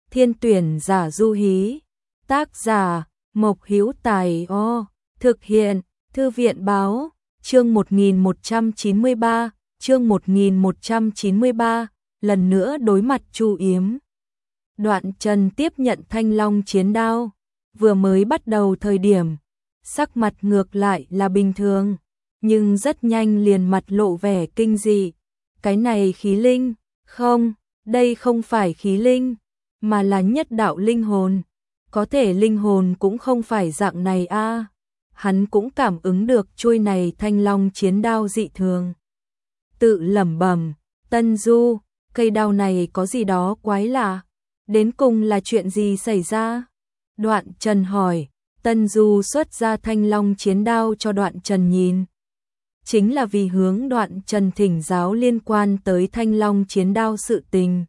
Thiên tuyển giả Du Hí. Tác giả Mộc Hữu Tài. Thực hiện Thư viện báo. Chương 1193, chương 1193, lần nữa đối mặt Chu Yếm. Đoạn Trần tiếp nhận Thanh Long chiến đao, vừa mới bắt đầu thời điểm, sắc mặt ngược lại là bình thường, nhưng rất nhanh liền mặt lộ vẻ kinh dị. Cái này khí linh? Không, đây không phải khí linh, mà là nhất đạo linh hồn. Có thể linh hồn cũng không phải dạng này a. Hắn cũng cảm ứng được chuôi này Thanh Long chiến đao dị thường. Tự lẩm bẩm, Tân Du, cây đao này có gì đó quái lạ, đến cùng là chuyện gì xảy ra? Đoạn Trần hỏi. Tân Du xuất ra Thanh Long chiến đao cho Đoạn Trần nhìn. Chính là vì hướng Đoạn Trần thỉnh giáo liên quan tới Thanh Long chiến đao sự tình.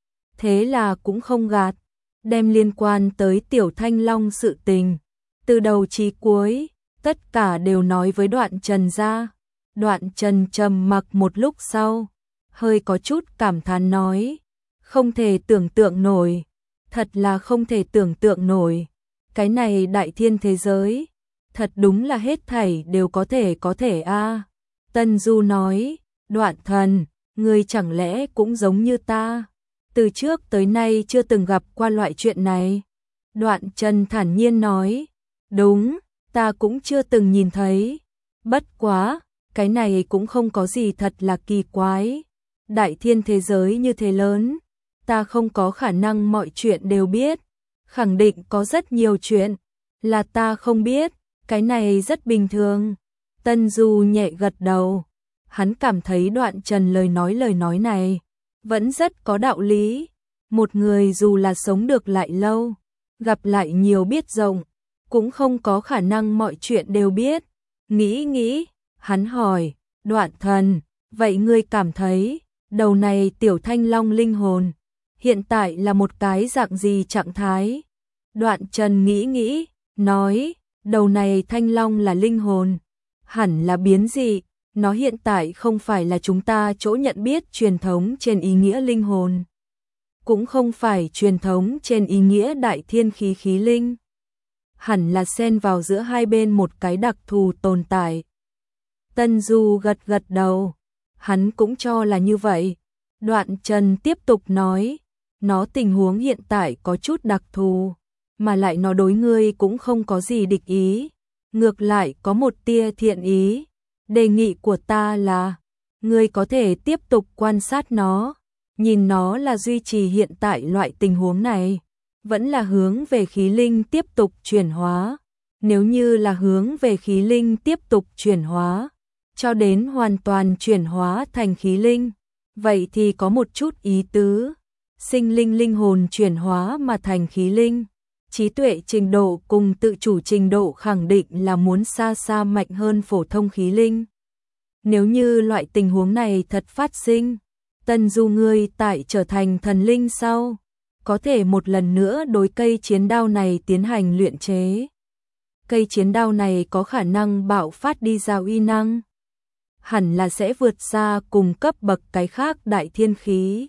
Thế là cũng không gạt, đem liên quan tới tiểu Thanh Long sự tình, từ đầu chí cuối, tất cả đều nói với Đoạn Trần ra. Đoạn Trần trầm mặc một lúc sau, hơi có chút cảm thán nói, không thể tưởng tượng nổi, thật là không thể tưởng tượng nổi. Cái này đại thiên thế giới, thật đúng là hết thảy đều có thể a. Tân Du nói, Đoạn Thần, ngươi chẳng lẽ cũng giống như ta, từ trước tới nay chưa từng gặp qua loại chuyện này? Đoạn Trần thản nhiên nói, đúng, ta cũng chưa từng nhìn thấy, bất quá, cái này cũng không có gì thật là kỳ quái. Đại thiên thế giới như thế lớn, ta không có khả năng mọi chuyện đều biết, khẳng định có rất nhiều chuyện là ta không biết, cái này rất bình thường. Tân Du nhẹ gật đầu, hắn cảm thấy Đoạn Trần lời nói này vẫn rất có đạo lý. Một người dù là sống được lại lâu, gặp lại nhiều biết rộng, cũng không có khả năng mọi chuyện đều biết. Nghĩ, hắn hỏi, Đoạn Thần, vậy ngươi cảm thấy, đầu này tiểu Thanh Long linh hồn, hiện tại là một cái dạng gì trạng thái? Đoạn Trần nghĩ, nói, đầu này Thanh Long là linh hồn, hẳn là biến dị, nó hiện tại không phải là chúng ta chỗ nhận biết truyền thống trên ý nghĩa linh hồn, cũng không phải truyền thống trên ý nghĩa đại thiên khí linh, hẳn là xen vào giữa hai bên một cái đặc thù tồn tại. Tân Du gật đầu, hắn cũng cho là như vậy. Đoạn Trần tiếp tục nói, nó tình huống hiện tại có chút đặc thù, mà lại nó đối ngươi cũng không có gì địch ý, ngược lại có một tia thiện ý. Đề nghị của ta là, ngươi có thể tiếp tục quan sát nó, nhìn nó là duy trì hiện tại loại tình huống này, vẫn là hướng về khí linh tiếp tục chuyển hóa. Nếu như là hướng về khí linh tiếp tục chuyển hóa, cho đến hoàn toàn chuyển hóa thành khí linh, vậy thì có một chút ý tứ. Sinh linh linh hồn chuyển hóa mà thành khí linh, trí tuệ trình độ cùng tự chủ trình độ khẳng định là muốn xa xa mạnh hơn phổ thông khí linh. Nếu như loại tình huống này thật phát sinh, Tân Du ngươi tại trở thành thần linh sau, có thể một lần nữa đối cây chiến đao này tiến hành luyện chế. Cây chiến đao này có khả năng bạo phát đi ra uy năng, hẳn là sẽ vượt xa cùng cấp bậc cái khác đại thiên khí.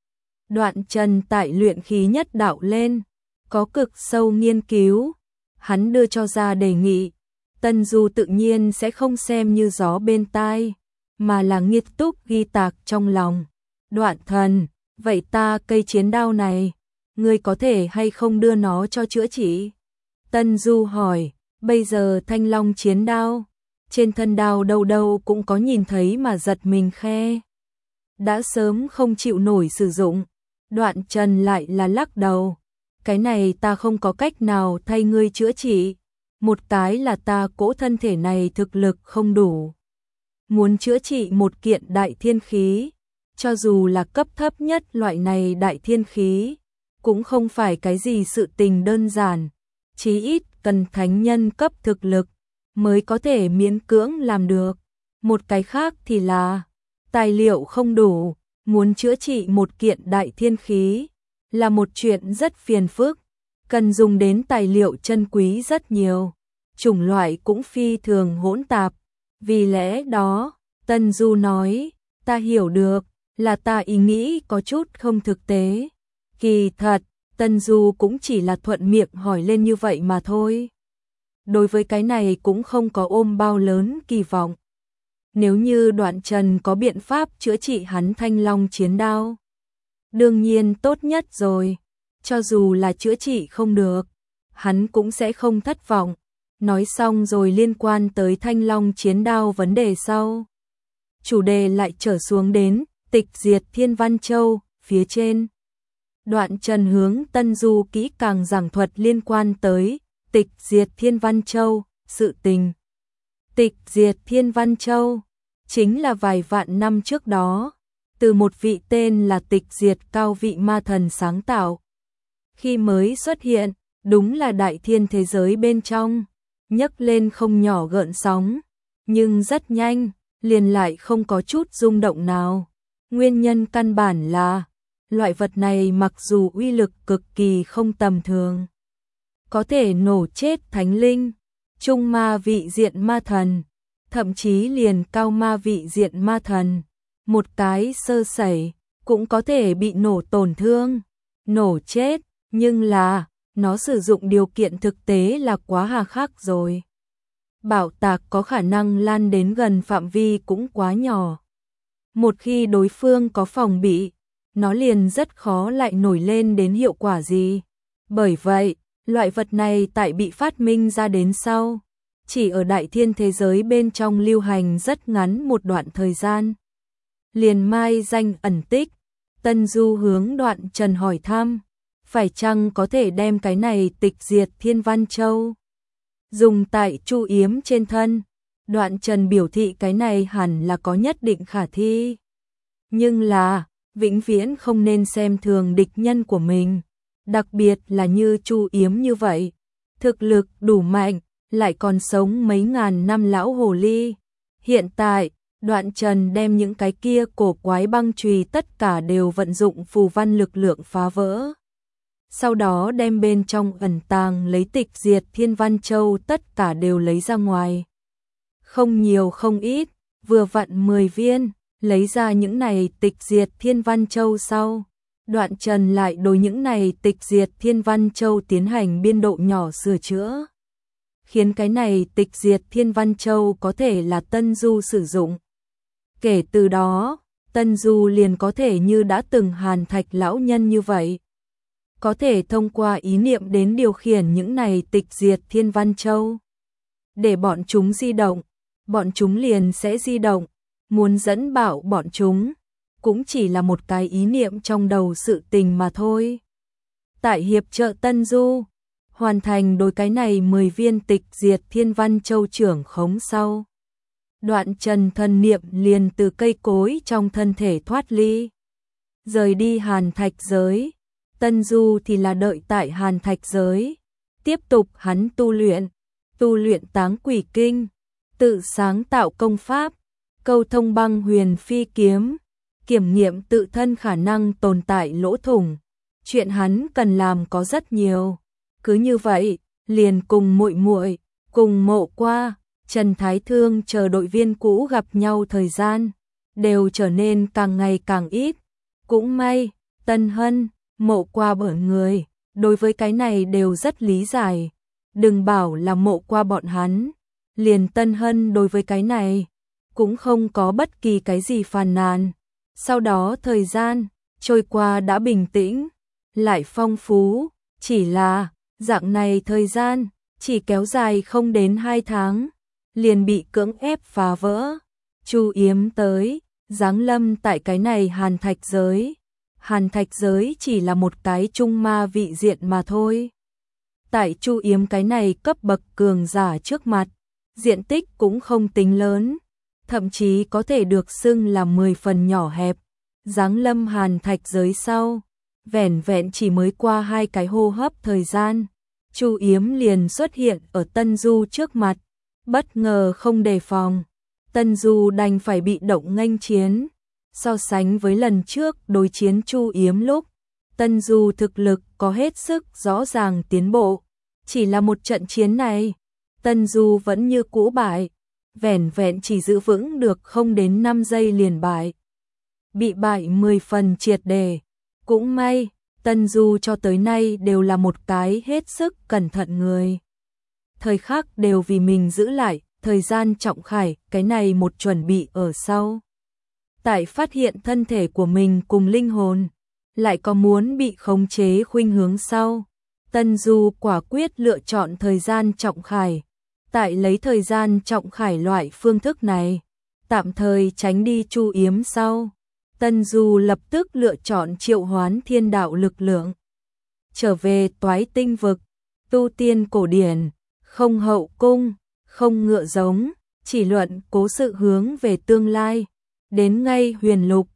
Đoạn Trần tại luyện khí nhất đạo lên, có cực sâu nghiên cứu, hắn đưa cho ra đề nghị. Tân Du tự nhiên sẽ không xem như gió bên tai, mà là nghiêm túc ghi tạc trong lòng. Đoạn Thần, vậy ta cây chiến đao này, ngươi có thể hay không đưa nó cho chữa trị? Tân Du hỏi, bây giờ Thanh Long chiến đao, trên thân đao đâu đâu cũng có nhìn thấy mà giật mình khe, đã sớm không chịu nổi sử dụng. Đoạn Trần lại là lắc đầu, cái này ta không có cách nào thay ngươi chữa trị. Một cái là ta cỗ thân thể này thực lực không đủ, muốn chữa trị một kiện đại thiên khí, cho dù là cấp thấp nhất loại này đại thiên khí, cũng không phải cái gì sự tình đơn giản, chí ít cần thánh nhân cấp thực lực mới có thể miễn cưỡng làm được. Một cái khác thì là tài liệu không đủ, muốn chữa trị một kiện đại thiên khí là một chuyện rất phiền phức, cần dùng đến tài liệu chân quý rất nhiều, chủng loại cũng phi thường hỗn tạp. Vì lẽ đó, Tân Du nói, ta hiểu được, là ta ý nghĩ có chút không thực tế. Kỳ thật, Tân Du cũng chỉ là thuận miệng hỏi lên như vậy mà thôi. Đối với cái này cũng không có ôm bao lớn kỳ vọng. Nếu như Đoạn Trần có biện pháp chữa trị hắn Thanh Long chiến đao, đương nhiên tốt nhất rồi. Cho dù là chữa trị không được, hắn cũng sẽ không thất vọng. Nói xong rồi liên quan tới Thanh Long chiến đao vấn đề sau. Chủ đề lại trở xuống đến tịch diệt Thiên Văn Châu phía trên. Đoạn Trần hướng Tân Du kỹ càng giảng thuật liên quan tới tịch diệt Thiên Văn Châu, sự tình. Tịch diệt Thiên Văn Châu chính là vài vạn năm trước đó, từ một vị tên là Tịch Diệt cao vị ma thần sáng tạo. Khi mới xuất hiện, đúng là đại thiên thế giới bên trong, nhấc lên không nhỏ gợn sóng, nhưng rất nhanh, liền lại không có chút rung động nào. Nguyên nhân căn bản là, loại vật này mặc dù uy lực cực kỳ không tầm thường, có thể nổ chết thánh linh, trung ma vị diện ma thần, thậm chí liền cao ma vị diện ma thần, một cái sơ sẩy cũng có thể bị nổ tổn thương, nổ chết, nhưng là nó sử dụng điều kiện thực tế là quá hà khắc rồi. Bảo tạc có khả năng lan đến gần phạm vi cũng quá nhỏ. Một khi đối phương có phòng bị, nó liền rất khó lại nổi lên đến hiệu quả gì. Bởi vậy, loại vật này tại bị phát minh ra đến sau, chỉ ở đại thiên thế giới bên trong lưu hành rất ngắn một đoạn thời gian. Liền mai danh ẩn tích, Tân Du hướng Đoạn Trần hỏi thăm, phải chăng có thể đem cái này tịch diệt Thiên Văn Châu dùng tại Chu Yếm trên thân. Đoạn Trần biểu thị cái này hẳn là có nhất định khả thi. Nhưng là, vĩnh viễn không nên xem thường địch nhân của mình, đặc biệt là như Chu Yếm như vậy, thực lực đủ mạnh, lại còn sống mấy ngàn năm lão hồ ly. Hiện tại, Đoạn Trần đem những cái kia cổ quái băng chùy tất cả đều vận dụng phù văn lực lượng phá vỡ. Sau đó đem bên trong ẩn tàng lấy tịch diệt Thiên Văn Châu tất cả đều lấy ra ngoài. Không nhiều không ít, vừa vặn 10 viên, lấy ra những này tịch diệt Thiên Văn Châu sau. Đoạn Trần lại đối những này tịch diệt Thiên Văn Châu tiến hành biên độ nhỏ sửa chữa, khiến cái này tịch diệt Thiên Văn Châu có thể là Tân Du sử dụng. Kể từ đó, Tân Du liền có thể như đã từng Hàn Thạch lão nhân như vậy, có thể thông qua ý niệm đến điều khiển những này tịch diệt Thiên Văn Châu. Để bọn chúng di động, bọn chúng liền sẽ di động, muốn dẫn bảo bọn chúng, cũng chỉ là một cái ý niệm trong đầu sự tình mà thôi. Tại hiệp trợ Tân Du, hoàn thành đối cái này 10 viên tịch diệt Thiên Văn Châu trưởng khống sau. Đoạn Trần thần niệm liền từ cây cối trong thân thể thoát ly, rời đi Hàn Thạch giới. Tân Du thì là đợi tại Hàn Thạch giới, tiếp tục hắn tu luyện Táng Quỷ Kinh, tự sáng tạo công pháp, câu thông băng huyền phi kiếm, kiểm nghiệm tự thân khả năng tồn tại lỗ thủng. Chuyện hắn cần làm có rất nhiều. Cứ như vậy, liền cùng muội muội, cùng Mộ Qua, Trần Thái Thương chờ đội viên cũ gặp nhau thời gian, đều trở nên càng ngày càng ít. Cũng may, Tân Hân, Mộ Qua bởn người, đối với cái này đều rất lý giải. Đừng bảo là Mộ Qua bọn hắn, liền Tân Hân đối với cái này, cũng không có bất kỳ cái gì phàn nàn. Sau đó thời gian trôi qua đã bình tĩnh, lại phong phú, chỉ là dạng này thời gian chỉ kéo dài không đến 2 tháng, liền bị cưỡng ép phá vỡ. Chu Yếm tới, giáng lâm tại cái này Hàn Thạch giới. Hàn Thạch giới chỉ là một cái trung ma vị diện mà thôi. Tại Chu Yếm cái này cấp bậc cường giả trước mặt, diện tích cũng không tính lớn, thậm chí có thể được xưng là 10 phần nhỏ hẹp. Giáng lâm Hàn Thạch giới sau, vẻn vẹn chỉ mới qua 2 cái hô hấp thời gian, Chu Yếm liền xuất hiện ở Tân Du trước mặt, bất ngờ không đề phòng. Tân Du đành phải bị động nghênh chiến. So sánh với lần trước đối chiến Chu Yếm lúc, Tân Du thực lực có hết sức rõ ràng tiến bộ. Chỉ là một trận chiến này, Tân Du vẫn như cũ bại, vẻn vẹn chỉ giữ vững được không đến 5 giây liền bại. Bị bại 10 phần triệt đề. Cũng may, Tân Du cho tới nay đều là một cái hết sức cẩn thận người. Thời khắc đều vì mình giữ lại, thời gian Trọng Khải, cái này một chuẩn bị ở sau. Tại phát hiện thân thể của mình cùng linh hồn, lại có muốn bị khống chế khuynh hướng sau. Tân Du quả quyết lựa chọn thời gian Trọng Khải. Tại lấy thời gian Trọng Khải loại phương thức này, tạm thời tránh đi Chu Yếm sau. Tân Du lập tức lựa chọn triệu hoán thiên đạo lực lượng. Trở về Toái Tinh vực, tu tiên cổ điển, không hậu cung, không ngựa giống, chỉ luận cố sự hướng về tương lai. Đến ngay Huyền Lục,